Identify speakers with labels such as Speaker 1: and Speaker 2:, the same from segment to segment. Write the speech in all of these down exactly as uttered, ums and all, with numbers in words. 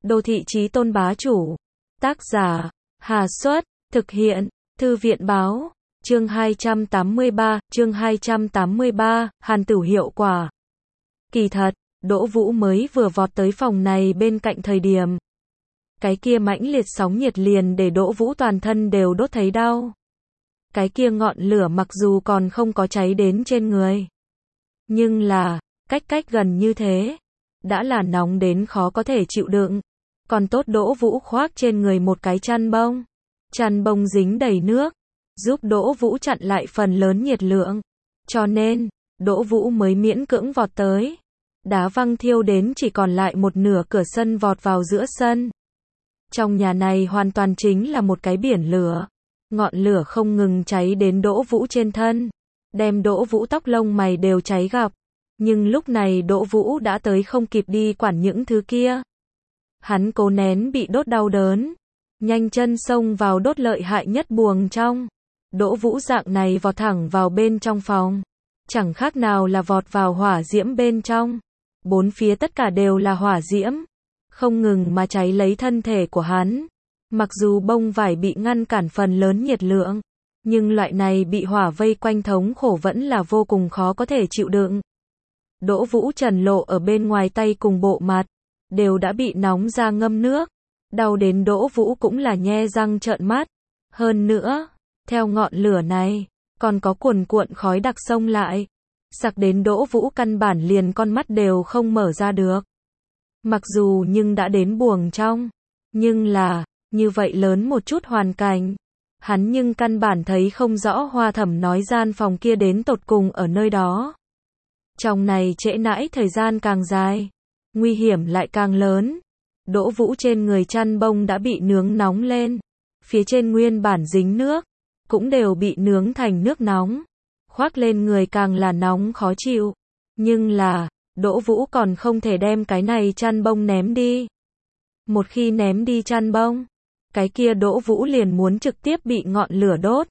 Speaker 1: Đô thị chí tôn bá chủ. Tác giả, Hà Xuất, thực hiện, Thư viện báo, chương hai trăm tám mươi ba, chương hai trăm tám mươi ba, Hàn Tửu hiệu quả. Kỳ thật, Đỗ Vũ mới vừa vọt tới phòng này bên cạnh thời điểm. Cái kia mãnh liệt sóng nhiệt liền để Đỗ Vũ toàn thân đều đốt thấy đau. Cái kia ngọn lửa mặc dù còn không có cháy đến trên người. Nhưng là, cách cách gần như thế. Đã là nóng đến khó có thể chịu đựng. Còn tốt Đỗ Vũ khoác trên người một cái chăn bông. Chăn bông dính đầy nước. Giúp Đỗ Vũ chặn lại phần lớn nhiệt lượng. Cho nên, Đỗ Vũ mới miễn cưỡng vọt tới. Đá văng thiêu đến chỉ còn lại một nửa cửa sân vọt vào giữa sân. Trong nhà này hoàn toàn chính là một cái biển lửa. Ngọn lửa không ngừng cháy đến Đỗ Vũ trên thân. Đem Đỗ Vũ tóc lông mày đều cháy gặp. Nhưng lúc này Đỗ Vũ đã tới không kịp đi quản những thứ kia. Hắn cố nén bị đốt đau đớn. Nhanh chân xông vào đốt lợi hại nhất buồng trong. Đỗ Vũ dạng này vọt thẳng vào bên trong phòng. Chẳng khác nào là vọt vào hỏa diễm bên trong. Bốn phía tất cả đều là hỏa diễm. Không ngừng mà cháy lấy thân thể của hắn. Mặc dù bông vải bị ngăn cản phần lớn nhiệt lượng. Nhưng loại này bị hỏa vây quanh thống khổ vẫn là vô cùng khó có thể chịu đựng. Đỗ Vũ trần lộ ở bên ngoài tay cùng bộ mặt. Đều đã bị nóng ra ngâm nước. Đau đến Đỗ Vũ cũng là nhe răng trợn mắt. Hơn nữa, theo ngọn lửa này, còn có cuồn cuộn khói đặc xông lại. Sặc đến Đỗ Vũ căn bản liền con mắt đều không mở ra được. Mặc dù nhưng đã đến buồng trong. Nhưng là, như vậy lớn một chút hoàn cảnh. Hắn nhưng căn bản thấy không rõ Hoa Thẩm nói gian phòng kia đến tột cùng ở nơi đó. Trong này trễ nãi thời gian càng dài. Nguy hiểm lại càng lớn. Đỗ Vũ trên người chăn bông đã bị nướng nóng lên. Phía trên nguyên bản dính nước. Cũng đều bị nướng thành nước nóng. Khoác lên người càng là nóng khó chịu. Nhưng là, Đỗ Vũ còn không thể đem cái này chăn bông ném đi. Một khi ném đi chăn bông, cái kia Đỗ Vũ liền muốn trực tiếp bị ngọn lửa đốt.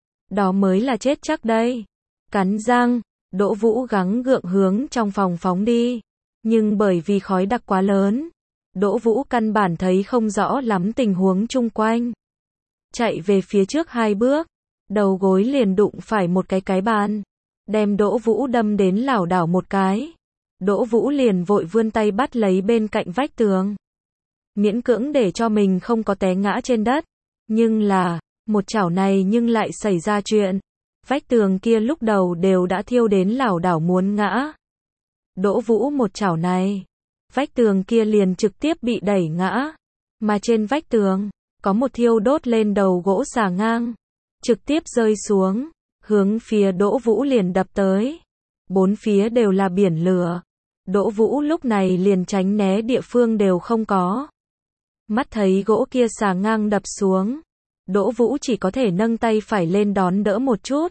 Speaker 1: Đó mới là chết chắc đây. Cắn răng, Đỗ Vũ gắng gượng hướng trong phòng phóng đi. Nhưng bởi vì khói đặc quá lớn, Đỗ Vũ căn bản thấy không rõ lắm tình huống chung quanh. Chạy về phía trước hai bước, đầu gối liền đụng phải một cái cái bàn. Đem Đỗ Vũ đâm đến lảo đảo một cái. Đỗ Vũ liền vội vươn tay bắt lấy bên cạnh vách tường. Miễn cưỡng để cho mình không có té ngã trên đất. Nhưng là, một chảo này nhưng lại xảy ra chuyện. Vách tường kia lúc đầu đều đã thiêu đến lảo đảo muốn ngã. Đỗ Vũ một chảo này, vách tường kia liền trực tiếp bị đẩy ngã. Mà trên vách tường, có một thiêu đốt lên đầu gỗ xà ngang. Trực tiếp rơi xuống, hướng phía Đỗ Vũ liền đập tới. Bốn phía đều là biển lửa. Đỗ Vũ lúc này liền tránh né địa phương đều không có. Mắt thấy gỗ kia xà ngang đập xuống. Đỗ Vũ chỉ có thể nâng tay phải lên đón đỡ một chút.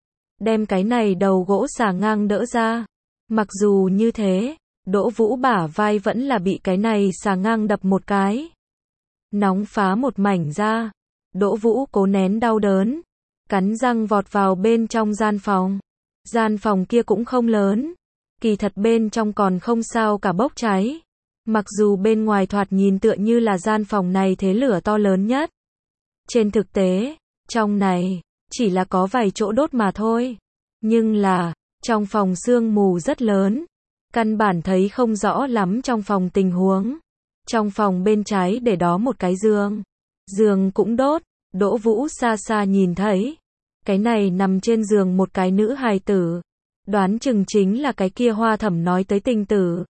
Speaker 1: Đem cái này đầu gỗ xà ngang đỡ ra. Mặc dù như thế, Đỗ Vũ bả vai vẫn là bị cái này xà ngang đập một cái. Nóng phá một mảnh ra. Đỗ Vũ cố nén đau đớn. Cắn răng vọt vào bên trong gian phòng. Gian phòng kia cũng không lớn. Kỳ thật bên trong còn không sao cả bốc cháy. Mặc dù bên ngoài thoạt nhìn tựa như là gian phòng này thế lửa to lớn nhất. Trên thực tế, trong này, chỉ là có vài chỗ đốt mà thôi. Nhưng là, trong phòng sương mù rất lớn. Căn bản thấy không rõ lắm trong phòng tình huống. Trong phòng bên trái để đó một cái giường. Giường cũng đốt. Đỗ Vũ xa xa nhìn thấy. Cái này nằm trên giường một cái nữ hài tử. Đoán chừng chính là cái kia Hoa Thẩm nói tới tình tử.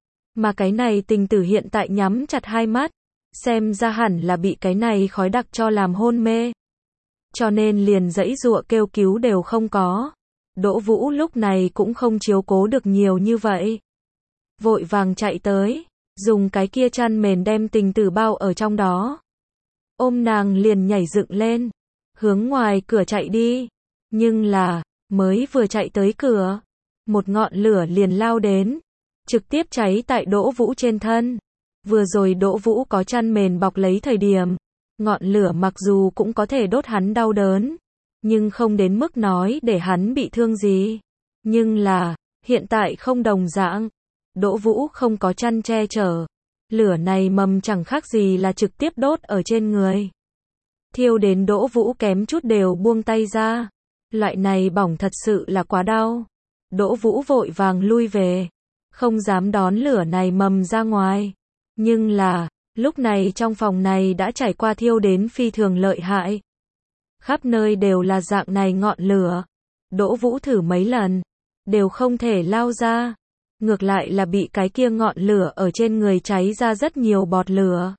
Speaker 1: Mà cái này tình tử hiện tại nhắm chặt hai mắt. Xem ra hẳn là bị cái này khói đặc cho làm hôn mê. Cho nên liền giãy giụa kêu cứu đều không có. Đỗ Vũ lúc này cũng không chiếu cố được nhiều như vậy. Vội vàng chạy tới. Dùng cái kia chăn mền đem tình tử bao ở trong đó. Ôm nàng liền nhảy dựng lên. Hướng ngoài cửa chạy đi. Nhưng là, mới vừa chạy tới cửa. Một ngọn lửa liền lao đến. Trực tiếp cháy tại Đỗ Vũ trên thân. Vừa rồi Đỗ Vũ có chăn mền bọc lấy thời điểm. Ngọn lửa mặc dù cũng có thể đốt hắn đau đớn. Nhưng không đến mức nói để hắn bị thương gì. Nhưng là, hiện tại không đồng dạng. Đỗ Vũ không có chăn che chở. Lửa này mầm chẳng khác gì là trực tiếp đốt ở trên người. Thiêu đến Đỗ Vũ kém chút đều buông tay ra. Loại này bỏng thật sự là quá đau. Đỗ Vũ vội vàng lui về. Không dám đón lửa này mầm ra ngoài. Nhưng là, lúc này trong phòng này đã trải qua thiêu đến phi thường lợi hại. Khắp nơi đều là dạng này ngọn lửa. Đỗ Vũ thử mấy lần, đều không thể lao ra. Ngược lại là bị cái kia ngọn lửa ở trên người cháy ra rất nhiều bọt lửa.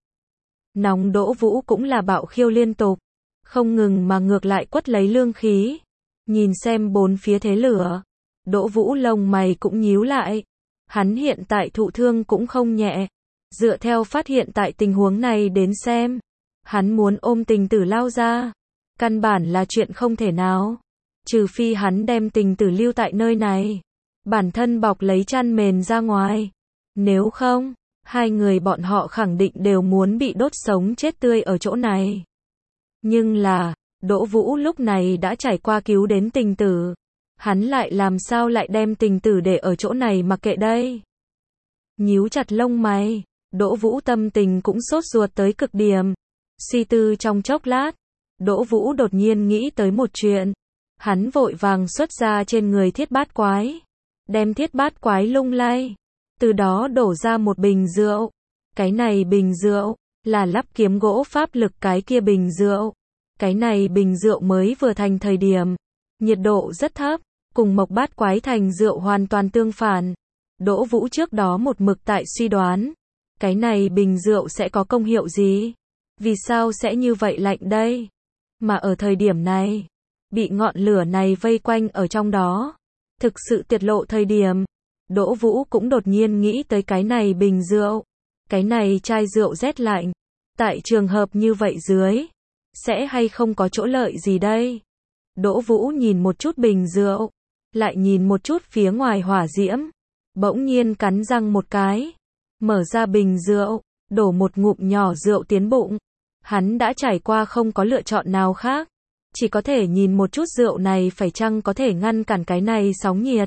Speaker 1: Nóng Đỗ Vũ cũng là bạo khiêu liên tục. Không ngừng mà ngược lại quất lấy lương khí. Nhìn xem bốn phía thế lửa. Đỗ Vũ lông mày cũng nhíu lại. Hắn hiện tại thụ thương cũng không nhẹ. Dựa theo phát hiện tại tình huống này đến xem. Hắn muốn ôm Tình Tử lao ra. Căn bản là chuyện không thể nào. Trừ phi hắn đem Tình Tử lưu tại nơi này. Bản thân bọc lấy chăn mền ra ngoài. Nếu không, hai người bọn họ khẳng định đều muốn bị đốt sống chết tươi ở chỗ này. Nhưng là, Đỗ Vũ lúc này đã trải qua cứu đến Tình Tử. Hắn lại làm sao lại đem Tình Tử để ở chỗ này mặc kệ đây. Nhíu chặt lông mày, Đỗ Vũ tâm tình cũng sốt ruột tới cực điểm. Suy tư trong chốc lát, Đỗ Vũ đột nhiên nghĩ tới một chuyện. Hắn vội vàng xuất ra trên người thiết bát quái. Đem thiết bát quái lung lay. Từ đó đổ ra một bình rượu. Cái này bình rượu, là lắp kiếm gỗ pháp lực cái kia bình rượu. Cái này bình rượu mới vừa thành thời điểm. Nhiệt độ rất thấp, cùng mộc bát quái thành rượu hoàn toàn tương phản. Đỗ Vũ trước đó một mực tại suy đoán. Cái này bình rượu sẽ có công hiệu gì? Vì sao sẽ như vậy lạnh đây? Mà ở thời điểm này, bị ngọn lửa này vây quanh ở trong đó. Thực sự tiết lộ thời điểm. Đỗ Vũ cũng đột nhiên nghĩ tới cái này bình rượu. Cái này chai rượu rét lạnh. Tại trường hợp như vậy dưới. Sẽ hay không có chỗ lợi gì đây? Đỗ Vũ nhìn một chút bình rượu. Lại nhìn một chút phía ngoài hỏa diễm. Bỗng nhiên cắn răng một cái. Mở ra bình rượu. Đổ một ngụm nhỏ rượu tiến bụng. Hắn đã trải qua không có lựa chọn nào khác. Chỉ có thể nhìn một chút rượu này phải chăng có thể ngăn cản cái này sóng nhiệt.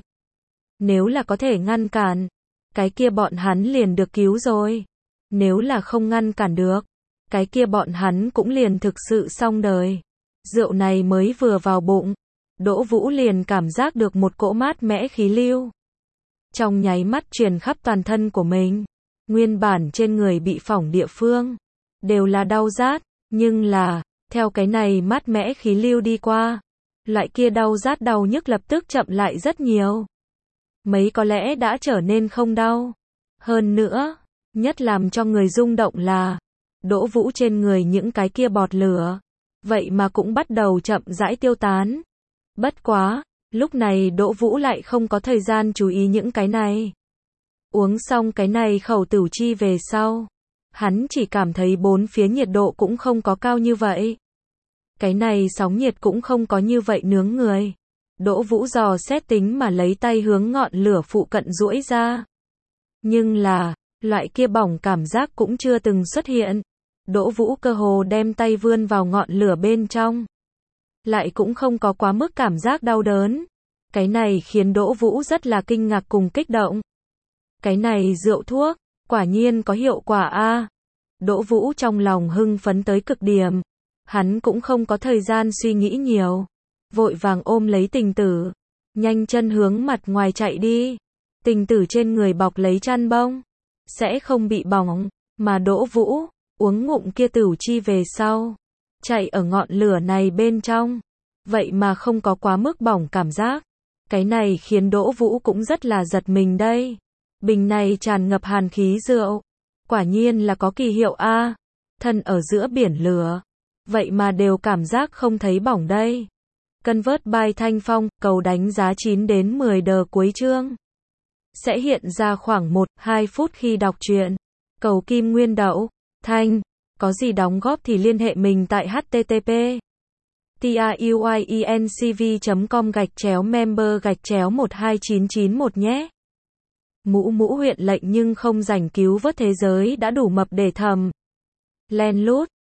Speaker 1: Nếu là có thể ngăn cản, cái kia bọn hắn liền được cứu rồi. Nếu là không ngăn cản được, cái kia bọn hắn cũng liền thực sự xong đời. Rượu này mới vừa vào bụng, Đỗ Vũ liền cảm giác được một cỗ mát mẽ khí lưu. Trong nháy mắt truyền khắp toàn thân của mình. Nguyên bản trên người bị phỏng địa phương, đều là đau rát, nhưng là, theo cái này mát mẽ khí lưu đi qua, loại kia đau rát đau nhức lập tức chậm lại rất nhiều. Mấy có lẽ đã trở nên không đau. Hơn nữa, nhất làm cho người rung động là, Đỗ Vũ trên người những cái kia bọt lửa, vậy mà cũng bắt đầu chậm rãi tiêu tán. Bất quá, lúc này Đỗ Vũ lại không có thời gian chú ý những cái này. Uống xong cái này khẩu tửu chi về sau, hắn chỉ cảm thấy bốn phía nhiệt độ cũng không có cao như vậy. Cái này sóng nhiệt cũng không có như vậy nướng người. Đỗ Vũ dò xét tính mà lấy tay hướng ngọn lửa phụ cận duỗi ra. Nhưng là, loại kia bỏng cảm giác cũng chưa từng xuất hiện. Đỗ Vũ cơ hồ đem tay vươn vào ngọn lửa bên trong. Lại cũng không có quá mức cảm giác đau đớn. Cái này khiến Đỗ Vũ rất là kinh ngạc cùng kích động. Cái này rượu thuốc, quả nhiên có hiệu quả a. Đỗ Vũ trong lòng hưng phấn tới cực điểm. Hắn cũng không có thời gian suy nghĩ nhiều. Vội vàng ôm lấy Tình Tử. Nhanh chân hướng mặt ngoài chạy đi. Tình Tử trên người bọc lấy chăn bông. Sẽ không bị bỏng. Mà Đỗ Vũ, uống ngụm kia tửu chi về sau. Chạy ở ngọn lửa này bên trong. Vậy mà không có quá mức bỏng cảm giác. Cái này khiến Đỗ Vũ cũng rất là giật mình đây. Bình này tràn ngập hàn khí rượu. Quả nhiên là có kỳ hiệu a. Thân ở giữa biển lửa. Vậy mà đều cảm giác không thấy bỏng đây. Convert by Thanh Phong, cầu đánh giá chín đến mười đờ cuối chương. Sẽ hiện ra khoảng một đến hai phút khi đọc truyện. Cầu Kim Nguyên Đậu, Thanh. Có gì đóng góp thì liên hệ mình tại h t t p truyencv chấm com gạch chéo member gạch chéo một hai chín chín một nhé. Mũ mũ huyện lệnh nhưng không rảnh cứu vớt thế giới đã đủ mập để thầm. Len lút.